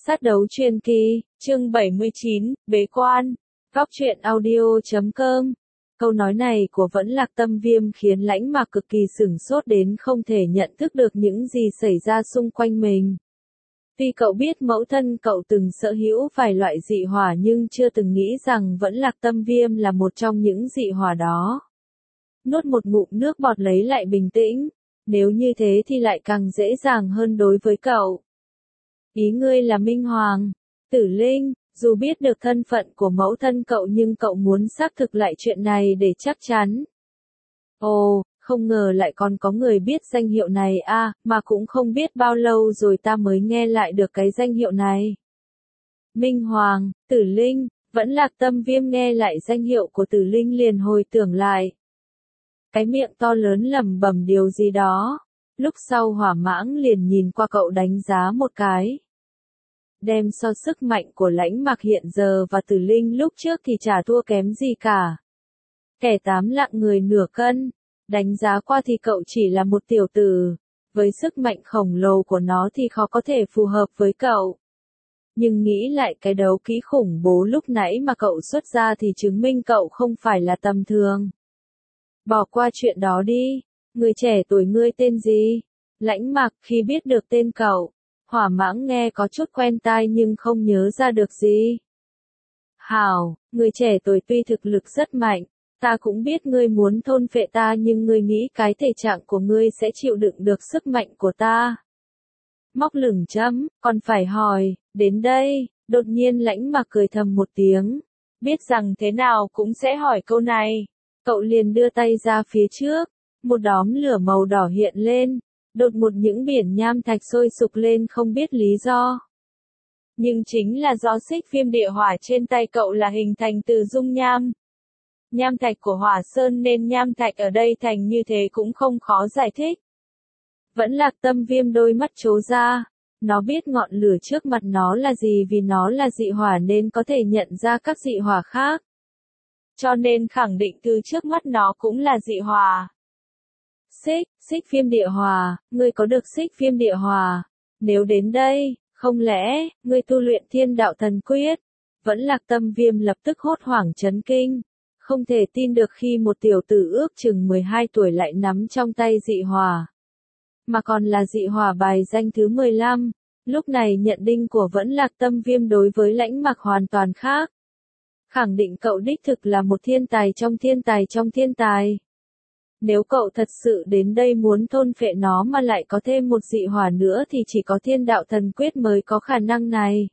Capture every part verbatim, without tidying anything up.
Sát đấu truyền kỳ, chương bảy mươi chín, bế quan. Góc truyện audio chấm com. Câu nói này của Vẫn Lạc Tâm Viêm khiến Lãnh Mạc cực kỳ sửng sốt đến không thể nhận thức được những gì xảy ra xung quanh mình. Tuy cậu biết mẫu thân cậu từng sở hữu vài loại dị hỏa nhưng chưa từng nghĩ rằng Vẫn Lạc Tâm Viêm là một trong những dị hỏa đó. Nuốt một ngụm nước bọt lấy lại bình tĩnh, nếu như thế thì lại càng dễ dàng hơn đối với cậu. Ý ngươi là Minh Hoàng, Tử Linh, dù biết được thân phận của mẫu thân cậu nhưng cậu muốn xác thực lại chuyện này để chắc chắn. Ồ, không ngờ lại còn có người biết danh hiệu này à, mà cũng không biết bao lâu rồi ta mới nghe lại được cái danh hiệu này. Minh Hoàng, Tử Linh, Vẫn Lạc Tâm Viêm nghe lại danh hiệu của Tử Linh liền hồi tưởng lại. Cái miệng to lớn lẩm bẩm điều gì đó, lúc sau Hỏa Mãng liền nhìn qua cậu đánh giá một cái. Đem so sức mạnh của Lãnh Mạc hiện giờ và Tử Linh lúc trước thì chả thua kém gì cả. Kẻ tám lạng người nửa cân, đánh giá qua thì cậu chỉ là một tiểu tử, với sức mạnh khổng lồ của nó thì khó có thể phù hợp với cậu. Nhưng nghĩ lại cái đấu kỹ khủng bố lúc nãy mà cậu xuất ra thì chứng minh cậu không phải là tầm thường. Bỏ qua chuyện đó đi, người trẻ tuổi ngươi tên gì? Lãnh Mạc khi biết được tên cậu, Hỏa Mãng nghe có chút quen tai nhưng không nhớ ra được gì. Hảo, người trẻ tuổi tuy thực lực rất mạnh, ta cũng biết ngươi muốn thôn phệ ta nhưng ngươi nghĩ cái thể trạng của ngươi sẽ chịu đựng được sức mạnh của ta. Móc lửng chấm, còn phải hỏi, đến đây, đột nhiên Lãnh Mạc cười thầm một tiếng, biết rằng thế nào cũng sẽ hỏi câu này. Cậu liền đưa tay ra phía trước, một đốm lửa màu đỏ hiện lên, đột một những biển nham thạch sôi sục lên không biết lý do. Nhưng chính là do xích viêm địa hỏa trên tay cậu là hình thành từ dung nham. Nham thạch của hỏa sơn nên nham thạch ở đây thành như thế cũng không khó giải thích. Vẫn Lạc Tâm Viêm đôi mắt trố ra, nó biết ngọn lửa trước mặt nó là gì vì nó là dị hỏa nên có thể nhận ra các dị hỏa khác. Cho nên khẳng định từ trước mắt nó cũng là dị hỏa. Xích, xích viêm địa hỏa, ngươi có được xích viêm địa hỏa. Nếu đến đây, không lẽ, ngươi tu luyện Thiên Đạo Thần Quyết? Vẫn Lạc Tâm Viêm lập tức hốt hoảng chấn kinh. Không thể tin được khi một tiểu tử ước chừng mười hai tuổi lại nắm trong tay dị hỏa. Mà còn là dị hỏa bài danh thứ mười lăm. Lúc này nhận định của Vẫn Lạc Tâm Viêm đối với Lãnh Mạc hoàn toàn khác. Khẳng định cậu đích thực là một thiên tài trong thiên tài trong thiên tài. Nếu cậu thật sự đến đây muốn thôn phệ nó mà lại có thêm một dị hỏa nữa thì chỉ có Thiên Đạo Thần Quyết mới có khả năng này.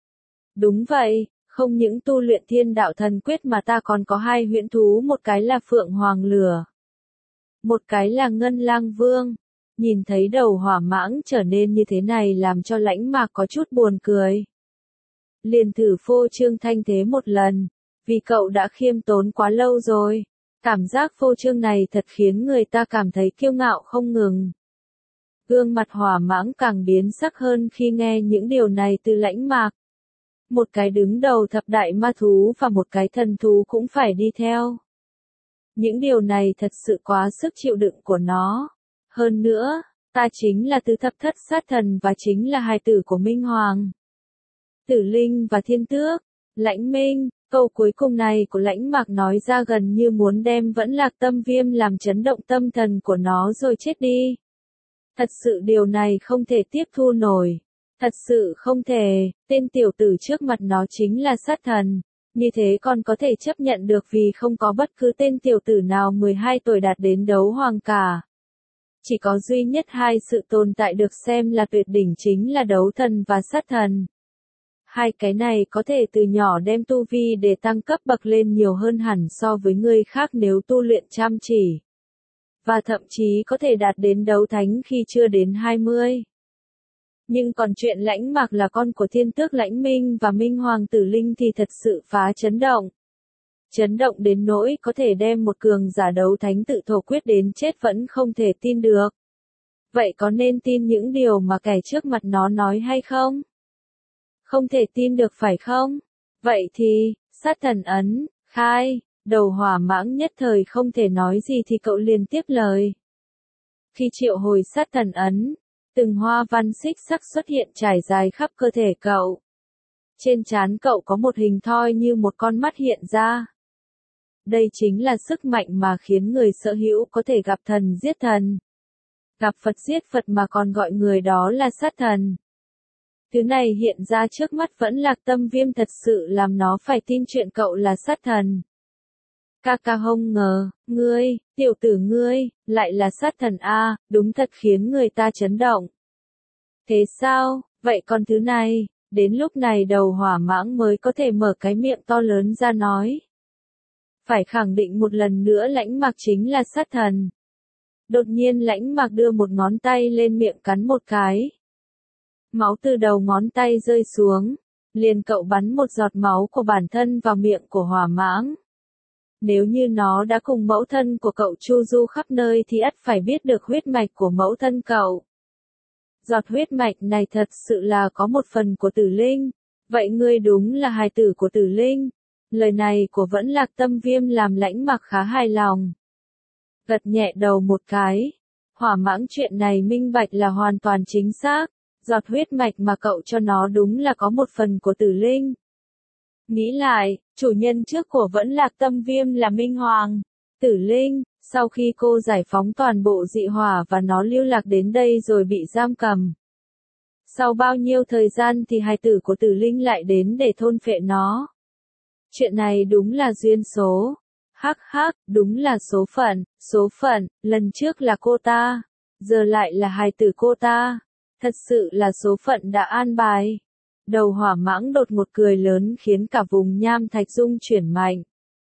Đúng vậy, không những tu luyện Thiên Đạo Thần Quyết mà ta còn có hai huyễn thú, một cái là Phượng Hoàng Lửa, một cái là Ngân Lang Vương. Nhìn thấy đầu Hỏa Mãng trở nên như thế này làm cho Lãnh Mạc có chút buồn cười. Liền thử phô trương thanh thế một lần, vì cậu đã khiêm tốn quá lâu rồi. Cảm giác phô trương này thật khiến người ta cảm thấy kiêu ngạo không ngừng. Gương mặt Hỏa Mãng càng biến sắc hơn khi nghe những điều này từ Lãnh Mạc. Một cái đứng đầu thập đại ma thú và một cái thần thú cũng phải đi theo. Những điều này thật sự quá sức chịu đựng của nó. Hơn nữa, ta chính là tứ thập thất sát thần và chính là hài tử của Minh Hoàng, Tử Linh và Thiên Tước. Lãnh Minh, câu cuối cùng này của Lãnh Mạc nói ra gần như muốn đem Vẫn Lạc Tâm Viêm làm chấn động tâm thần của nó rồi chết đi. Thật sự điều này không thể tiếp thu nổi. Thật sự không thể, tên tiểu tử trước mặt nó chính là sát thần. Như thế còn có thể chấp nhận được vì không có bất cứ tên tiểu tử nào mười hai tuổi đạt đến đấu hoàng cả. Chỉ có duy nhất hai sự tồn tại được xem là tuyệt đỉnh chính là đấu thần và sát thần. Hai cái này có thể từ nhỏ đem tu vi để tăng cấp bậc lên nhiều hơn hẳn so với người khác nếu tu luyện chăm chỉ. Và thậm chí có thể đạt đến đấu thánh khi chưa đến hai mươi. Nhưng còn chuyện Lãnh Mạc là con của Thiên Tước Lãnh Minh và Minh Hoàng Tử Linh thì thật sự phá chấn động. Chấn động đến nỗi có thể đem một cường giả đấu thánh tự thổ quyết đến chết vẫn không thể tin được. Vậy có nên tin những điều mà kẻ trước mặt nó nói hay không? Không thể tin được phải không? Vậy thì, sát thần ấn, khai, đầu Hỏa Mãng nhất thời không thể nói gì thì cậu liền tiếp lời. Khi triệu hồi sát thần ấn, Từng hoa văn xích sắc xuất hiện trải dài khắp cơ thể cậu. Trên trán cậu có một hình thoi như một con mắt hiện ra. Đây chính là sức mạnh mà khiến người sở hữu có thể gặp thần giết thần. Gặp Phật giết Phật mà còn gọi người đó là sát thần. Thứ này hiện ra trước mắt Vẫn Lạc Tâm Viêm thật sự làm nó phải tin chuyện cậu là sát thần. Ca ca không ngờ, ngươi, tiểu tử ngươi, lại là sát thần a, đúng thật khiến người ta chấn động. Thế sao, vậy còn thứ này, đến lúc này đầu hỏa mãng mới có thể mở cái miệng to lớn ra nói. Phải khẳng định một lần nữa Lãnh Mạc chính là sát thần. Đột nhiên Lãnh Mạc đưa một ngón tay lên miệng cắn một cái. Máu từ đầu ngón tay rơi xuống, liền cậu bắn một giọt máu của bản thân vào miệng của hỏa mãng. Nếu như nó đã cùng mẫu thân của cậu chu du khắp nơi thì ắt phải biết được huyết mạch của mẫu thân cậu. Giọt huyết mạch này thật sự là có một phần của Tử Linh. Vậy ngươi đúng là hài tử của Tử Linh. Lời này của Vẫn Lạc Tâm Viêm làm Lãnh Mạc khá hài lòng. Gật nhẹ đầu một cái. Hỏa mãng chuyện này minh bạch là hoàn toàn chính xác. Giọt huyết mạch mà cậu cho nó đúng là có một phần của Tử Linh. Nghĩ lại, chủ nhân trước của Vẫn Lạc Tâm Viêm là Minh Hoàng. Tử Linh, sau khi cô giải phóng toàn bộ dị hỏa và nó lưu lạc đến đây rồi bị giam cầm. Sau bao nhiêu thời gian thì hài tử của Tử Linh lại đến để thôn phệ nó. Chuyện này đúng là duyên số. Hắc hắc, đúng là số phận, số phận, lần trước là cô ta, giờ lại là hài tử cô ta. Thật sự là số phận đã an bài. Đầu hỏa mãng đột một cười lớn khiến cả vùng nham thạch rung chuyển mạnh.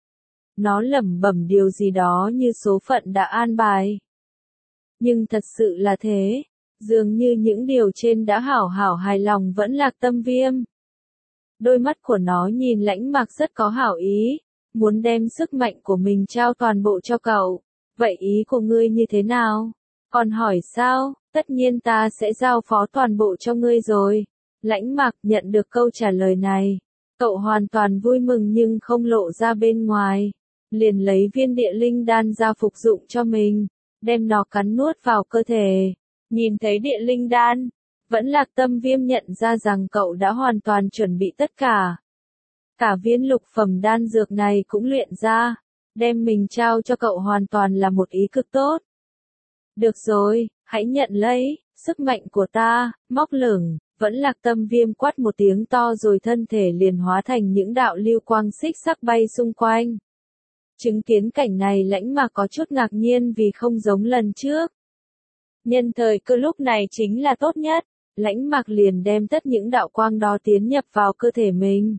Nó lẩm bẩm điều gì đó như số phận đã an bài. Nhưng thật sự là thế, dường như những điều trên đã hảo hảo hài lòng Vẫn Lạc Tâm Viêm. Đôi mắt của nó nhìn Lãnh Mạc rất có hảo ý, muốn đem sức mạnh của mình trao toàn bộ cho cậu. Vậy ý của ngươi như thế nào? Còn hỏi sao? Tất nhiên ta sẽ giao phó toàn bộ cho ngươi rồi. Lãnh Mạc nhận được câu trả lời này. Cậu hoàn toàn vui mừng nhưng không lộ ra bên ngoài. Liền lấy viên địa linh đan ra phục dụng cho mình. Đem nó cắn nuốt vào cơ thể. Nhìn thấy địa linh đan. Vẫn Lạc Tâm Viêm nhận ra rằng cậu đã hoàn toàn chuẩn bị tất cả. Cả viên lục phẩm đan dược này cũng luyện ra. Đem mình trao cho cậu hoàn toàn là một ý cực tốt. Được rồi, hãy nhận lấy, sức mạnh của ta, móc lửng. Vẫn Lạc Tâm Viêm quát một tiếng to rồi thân thể liền hóa thành những đạo lưu quang xích sắc bay xung quanh. Chứng kiến cảnh này Lãnh Mạc có chút ngạc nhiên vì không giống lần trước. Nhân thời cơ lúc này chính là tốt nhất, Lãnh Mạc liền đem tất những đạo quang đó tiến nhập vào cơ thể mình.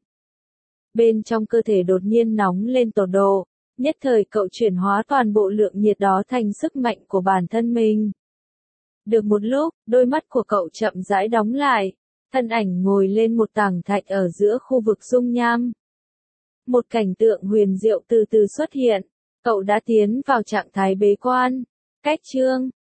Bên trong cơ thể đột nhiên nóng lên tột độ, nhất thời cậu chuyển hóa toàn bộ lượng nhiệt đó thành sức mạnh của bản thân mình. Được một lúc, đôi mắt của cậu chậm rãi đóng lại, thân ảnh ngồi lên một tảng thạch ở giữa khu vực dung nham. Một cảnh tượng huyền diệu từ từ xuất hiện, cậu đã tiến vào trạng thái bế quan. Cách chương